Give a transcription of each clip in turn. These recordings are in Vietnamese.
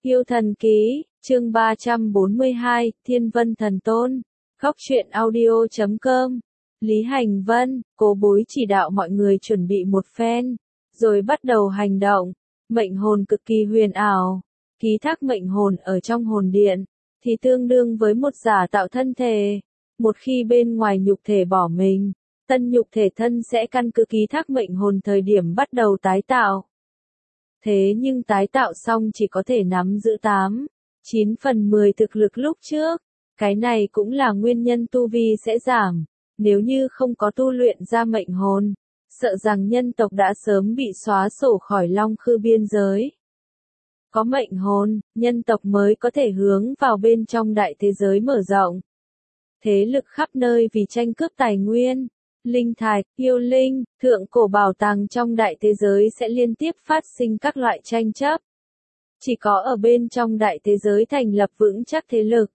Yêu thần ký, chương 342, Thiên Vân Thần Tôn. Góc truyện audio.com. Lý Hành Vân, Cố Bối chỉ đạo mọi người chuẩn bị một phen, rồi bắt đầu hành động. Mệnh hồn cực kỳ huyền ảo. Ký thác mệnh hồn ở trong hồn điện, thì tương đương với một giả tạo thân thể. Một khi bên ngoài nhục thể bỏ mình, tân nhục thể thân sẽ căn cứ ký thác mệnh hồn thời điểm bắt đầu tái tạo. Thế nhưng tái tạo xong chỉ có thể nắm giữ 9/10 thực lực lúc trước. Cái này cũng là nguyên nhân tu vi sẽ giảm. Nếu như không có tu luyện ra mệnh hồn, sợ rằng nhân tộc đã sớm bị xóa sổ khỏi Long Khư biên giới. Có mệnh hồn, nhân tộc mới có thể hướng vào bên trong đại thế giới mở rộng. Thế lực khắp nơi vì tranh cướp tài nguyên, linh thạch, yêu linh, thượng cổ bảo tàng trong đại thế giới sẽ liên tiếp phát sinh các loại tranh chấp. Chỉ có ở bên trong đại thế giới thành lập vững chắc thế lực,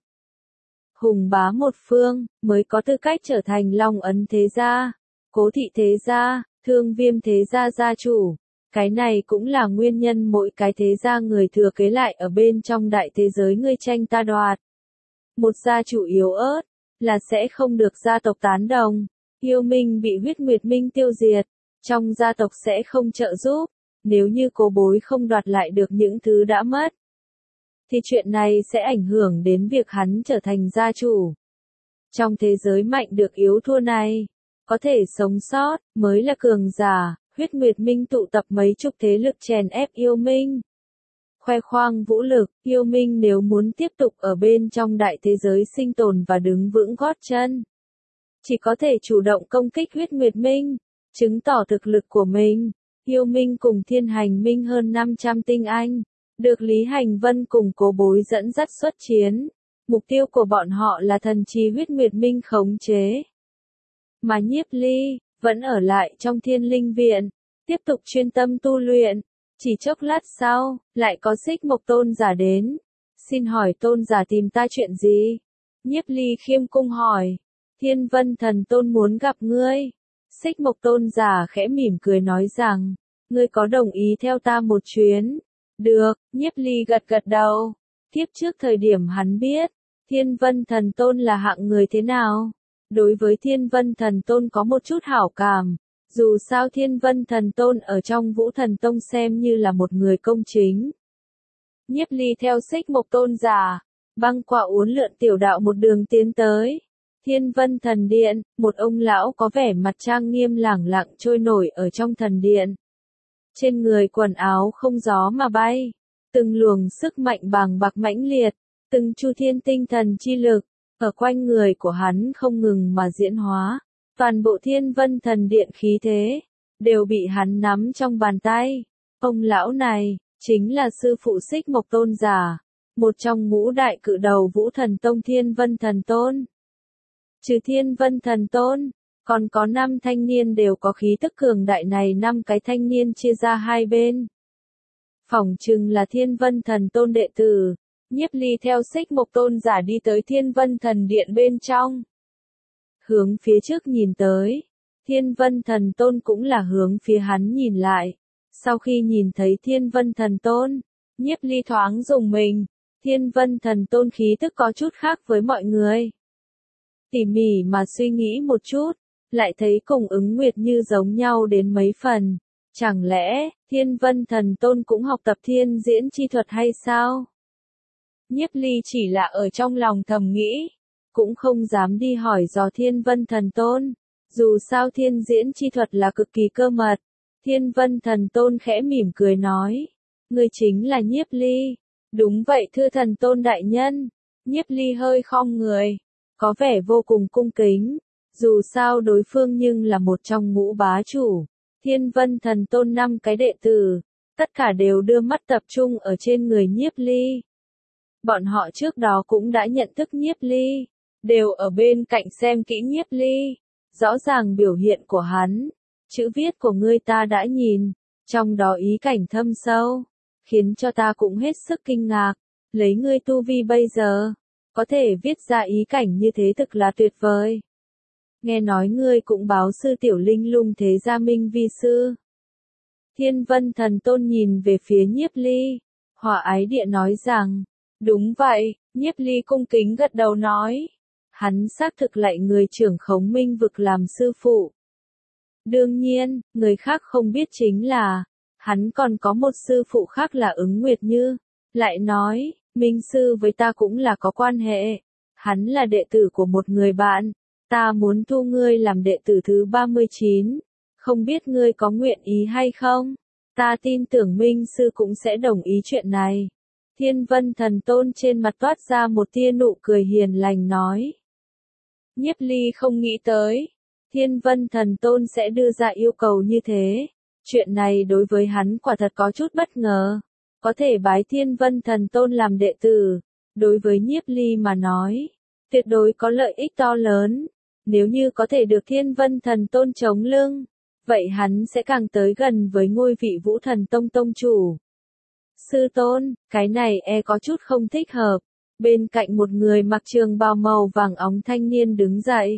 hùng bá một phương, mới có tư cách trở thành Long Ấn thế gia, Cố Thị thế gia, Thương Viêm thế gia gia chủ. Cái này cũng là nguyên nhân mỗi cái thế gia người thừa kế lại ở bên trong đại thế giới ngươi tranh ta đoạt. Một gia chủ yếu ớt, là sẽ không được gia tộc tán đồng. Yêu Minh bị Huyết Nguyệt Minh tiêu diệt, trong gia tộc sẽ không trợ giúp. Nếu như Cố Bối không đoạt lại được những thứ đã mất, thì chuyện này sẽ ảnh hưởng đến việc hắn trở thành gia chủ. Trong thế giới mạnh được yếu thua này, có thể sống sót, mới là cường giả. Huyết Nguyệt Minh tụ tập mấy chục thế lực chèn ép Yêu Minh. Khoe khoang vũ lực, Yêu Minh nếu muốn tiếp tục ở bên trong đại thế giới sinh tồn và đứng vững gót chân, chỉ có thể chủ động công kích Huyết Nguyệt Minh, chứng tỏ thực lực của mình. Yêu Minh cùng Thiên Hành Minh hơn 500 tinh anh, được Lý Hành Vân cùng Cố Bối dẫn dắt xuất chiến. Mục tiêu của bọn họ là thần chi Huyết Nguyệt Minh khống chế. Mà Nhiếp Ly vẫn ở lại trong Thiên Linh Viện, tiếp tục chuyên tâm tu luyện. Chỉ chốc lát sau, lại có Xích Mộc tôn giả đến. Xin hỏi tôn giả tìm ta chuyện gì? Nhiếp Ly khiêm cung hỏi. Thiên Vân Thần Tôn muốn gặp ngươi. Xích Mộc tôn giả khẽ mỉm cười nói rằng, ngươi có đồng ý theo ta một chuyến? Được, Nhiếp Ly gật gật đầu. Kiếp trước thời điểm hắn biết, Thiên Vân Thần Tôn là hạng người thế nào. Đối với Thiên Vân Thần Tôn có một chút hảo cảm. Dù sao Thiên Vân Thần Tôn ở trong Vũ Thần Tông xem như là một người công chính. Nhiếp Ly theo Xích Mộc tôn giả, băng qua uốn lượn tiểu đạo một đường tiến tới. Thiên Vân Thần Điện, một ông lão có vẻ mặt trang nghiêm lẳng lặng trôi nổi ở trong thần điện. Trên người quần áo không gió mà bay, từng luồng sức mạnh bàng bạc mãnh liệt, từng chu thiên tinh thần chi lực, ở quanh người của hắn không ngừng mà diễn hóa. Toàn bộ Thiên Vân Thần Điện khí thế, đều bị hắn nắm trong bàn tay. Ông lão này, chính là sư phụ Xích Mộc tôn giả, một trong ngũ đại cự đầu Vũ Thần Tông Thiên Vân Thần Tôn. Trừ Thiên Vân Thần Tôn, còn có 5 thanh niên đều có khí tức cường đại này. 5 cái thanh niên chia ra hai bên. Phỏng chừng là Thiên Vân Thần Tôn đệ tử. Nhiếp Ly theo Xích Mộc tôn giả đi tới Thiên Vân Thần Điện bên trong. Hướng phía trước nhìn tới, Thiên Vân Thần Tôn cũng là hướng phía hắn nhìn lại. Sau khi nhìn thấy Thiên Vân Thần Tôn, Nhiếp Ly thoáng rùng mình. Thiên Vân Thần Tôn khí tức có chút khác với mọi người. Tỉ mỉ mà suy nghĩ một chút, lại thấy cùng Ứng Nguyệt Như giống nhau đến mấy phần. Chẳng lẽ, Thiên Vân Thần Tôn cũng học tập thiên diễn chi thuật hay sao? Nhiếp Ly chỉ là ở trong lòng thầm nghĩ, cũng không dám đi hỏi dò Thiên Vân Thần Tôn. Dù sao thiên diễn chi thuật là cực kỳ cơ mật. Thiên Vân Thần Tôn khẽ mỉm cười nói, ngươi chính là Nhiếp Ly. Đúng vậy thưa Thần Tôn đại nhân. Nhiếp Ly hơi khom người, có vẻ vô cùng cung kính. Dù sao đối phương nhưng là một trong ngũ bá chủ. Thiên Vân Thần Tôn 5 cái đệ tử, tất cả đều đưa mắt tập trung ở trên người Nhiếp Ly. Bọn họ trước đó cũng đã nhận thức Nhiếp Ly, đều ở bên cạnh xem kỹ Nhiếp Ly. Rõ ràng biểu hiện của hắn, chữ viết của ngươi ta đã nhìn, trong đó ý cảnh thâm sâu, khiến cho ta cũng hết sức kinh ngạc. Lấy ngươi tu vi bây giờ, có thể viết ra ý cảnh như thế thực là tuyệt vời. Nghe nói ngươi cũng báo sư tiểu linh lung thế gia Minh vi sư. Thiên Vân Thần Tôn nhìn về phía Nhiếp Ly, Hỏa Ái Địa nói rằng, đúng vậy, Nhiếp Ly cung kính gật đầu nói. Hắn xác thực lạy người trưởng Khống Minh vực làm sư phụ. Đương nhiên, người khác không biết chính là, hắn còn có một sư phụ khác là Ứng Nguyệt Như. Lại nói, Minh sư với ta cũng là có quan hệ. Hắn là đệ tử của một người bạn. Ta muốn thu ngươi làm đệ tử thứ 39. Không biết ngươi có nguyện ý hay không? Ta tin tưởng Minh sư cũng sẽ đồng ý chuyện này. Thiên Vân Thần Tôn trên mặt toát ra một tia nụ cười hiền lành nói. Nhiếp Ly không nghĩ tới, Thiên Vân Thần Tôn sẽ đưa ra yêu cầu như thế. Chuyện này đối với hắn quả thật có chút bất ngờ. Có thể bái Thiên Vân Thần Tôn làm đệ tử, đối với Nhiếp Ly mà nói, tuyệt đối có lợi ích to lớn. Nếu như có thể được Thiên Vân Thần Tôn chống lưng, vậy hắn sẽ càng tới gần với ngôi vị Vũ Thần Tông tông chủ. Sư tôn, cái này có chút không thích hợp. Bên cạnh một người mặc trường bào màu vàng óng thanh niên đứng dậy.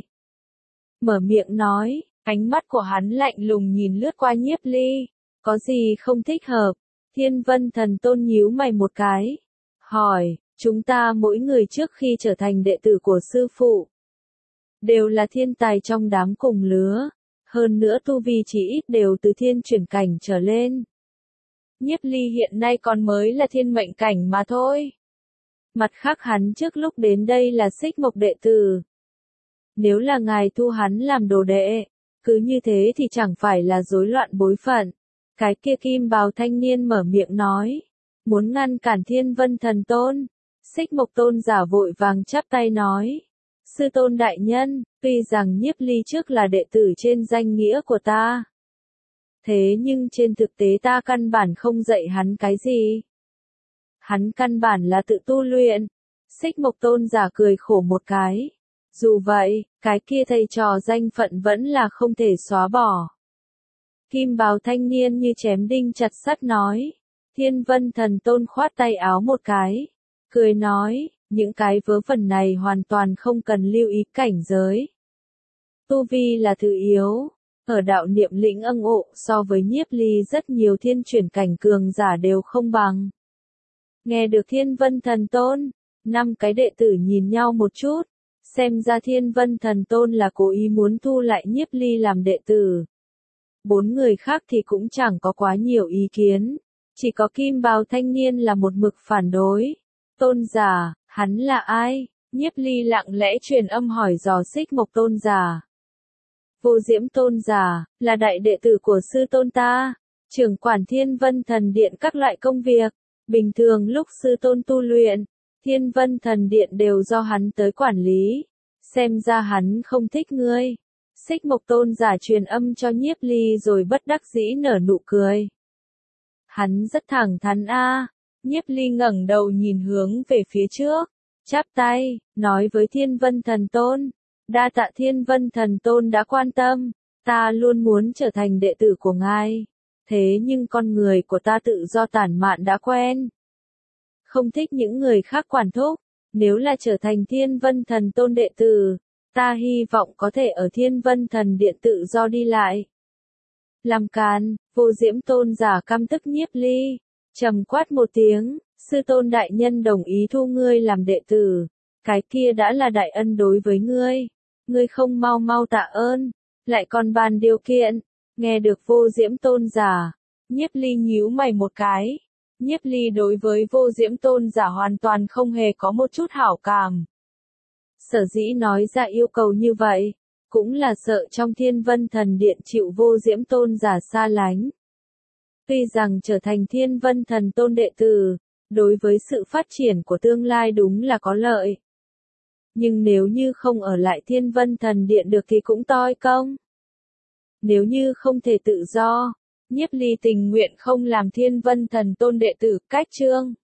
Mở miệng nói, ánh mắt của hắn lạnh lùng nhìn lướt qua Nhiếp Ly. Có gì không thích hợp? Thiên Vân Thần Tôn nhíu mày một cái. Hỏi, chúng ta mỗi người trước khi trở thành đệ tử của sư phụ, đều là thiên tài trong đám cùng lứa. Hơn nữa tu vi chỉ ít đều từ thiên chuyển cảnh trở lên. Nhiếp Ly hiện nay còn mới là thiên mệnh cảnh mà thôi. Mặt khác hắn trước lúc đến đây là Xích Mộc đệ tử. Nếu là ngài thu hắn làm đồ đệ, cứ như thế thì chẳng phải là rối loạn bối phận. Cái kia kim bào thanh niên mở miệng nói, muốn ngăn cản Thiên Vân Thần Tôn. Xích Mộc tôn giả vội vàng chắp tay nói, sư tôn đại nhân, tuy rằng Nhiếp Ly trước là đệ tử trên danh nghĩa của ta, thế nhưng trên thực tế ta căn bản không dạy hắn cái gì. Hắn căn bản là tự tu luyện. Xích Mộc tôn giả cười khổ một cái. Dù vậy, cái kia thầy trò danh phận vẫn là không thể xóa bỏ. Kim bào thanh niên như chém đinh chặt sắt nói. Thiên Vân Thần Tôn khoát tay áo một cái. Cười nói, những cái vớ vẩn này hoàn toàn không cần lưu ý cảnh giới. Tu vi là thứ yếu. Ở đạo niệm lĩnh âng ộ so với Nhiếp Ly rất nhiều thiên chuyển cảnh cường giả đều không bằng. Nghe được Thiên Vân Thần Tôn, 5 cái đệ tử nhìn nhau một chút. Xem ra Thiên Vân Thần Tôn là cố ý muốn thu lại Nhiếp Ly làm đệ tử. 4 người khác thì cũng chẳng có quá nhiều ý kiến. Chỉ có kim bào thanh niên là một mực phản đối. Tôn giả, hắn là ai? Nhiếp Ly lặng lẽ truyền âm hỏi dò Xích Mộc tôn giả. Vô Diễm tôn giả, là đại đệ tử của sư tôn ta. Trưởng quản Thiên Vân Thần Điện các loại công việc. Bình thường lúc sư tôn tu luyện, Thiên Vân Thần Điện đều do hắn tới quản lý. Xem ra hắn không thích ngươi. Xích Mộc tôn giả truyền âm cho Nhiếp Ly rồi bất đắc dĩ nở nụ cười. Hắn rất thẳng thắn a. Nhiếp Ly ngẩng đầu nhìn hướng về phía trước, chắp tay, nói với Thiên Vân Thần Tôn. Đa tạ Thiên Vân Thần Tôn đã quan tâm, ta luôn muốn trở thành đệ tử của ngài. Thế nhưng con người của ta tự do tản mạn đã quen. Không thích những người khác quản thúc. Nếu là trở thành Thiên Vân Thần Tôn đệ tử, ta hy vọng có thể ở Thiên Vân Thần Điện tự do đi lại. Làm càn, Vô Diễm tôn giả căm tức Nhiếp Ly, trầm quát một tiếng, sư tôn đại nhân đồng ý thu ngươi làm đệ tử. Cái kia đã là đại ân đối với ngươi. Ngươi không mau mau tạ ơn, lại còn bàn điều kiện. Nghe được Vô Diễm tôn giả, Nhiếp Ly nhíu mày một cái. Nhiếp Ly đối với Vô Diễm tôn giả hoàn toàn không hề có một chút hảo cảm. Sở dĩ nói ra yêu cầu như vậy, cũng là sợ trong Thiên Vân Thần Điện chịu Vô Diễm tôn giả xa lánh. Tuy rằng trở thành Thiên Vân Thần Tôn đệ tử, đối với sự phát triển của tương lai đúng là có lợi. Nhưng nếu như không ở lại Thiên Vân Thần Điện được thì cũng toi công. Nếu như không thể tự do, Nhiếp Ly tình nguyện không làm Thiên Vân Thần Tôn đệ tử. Cách chương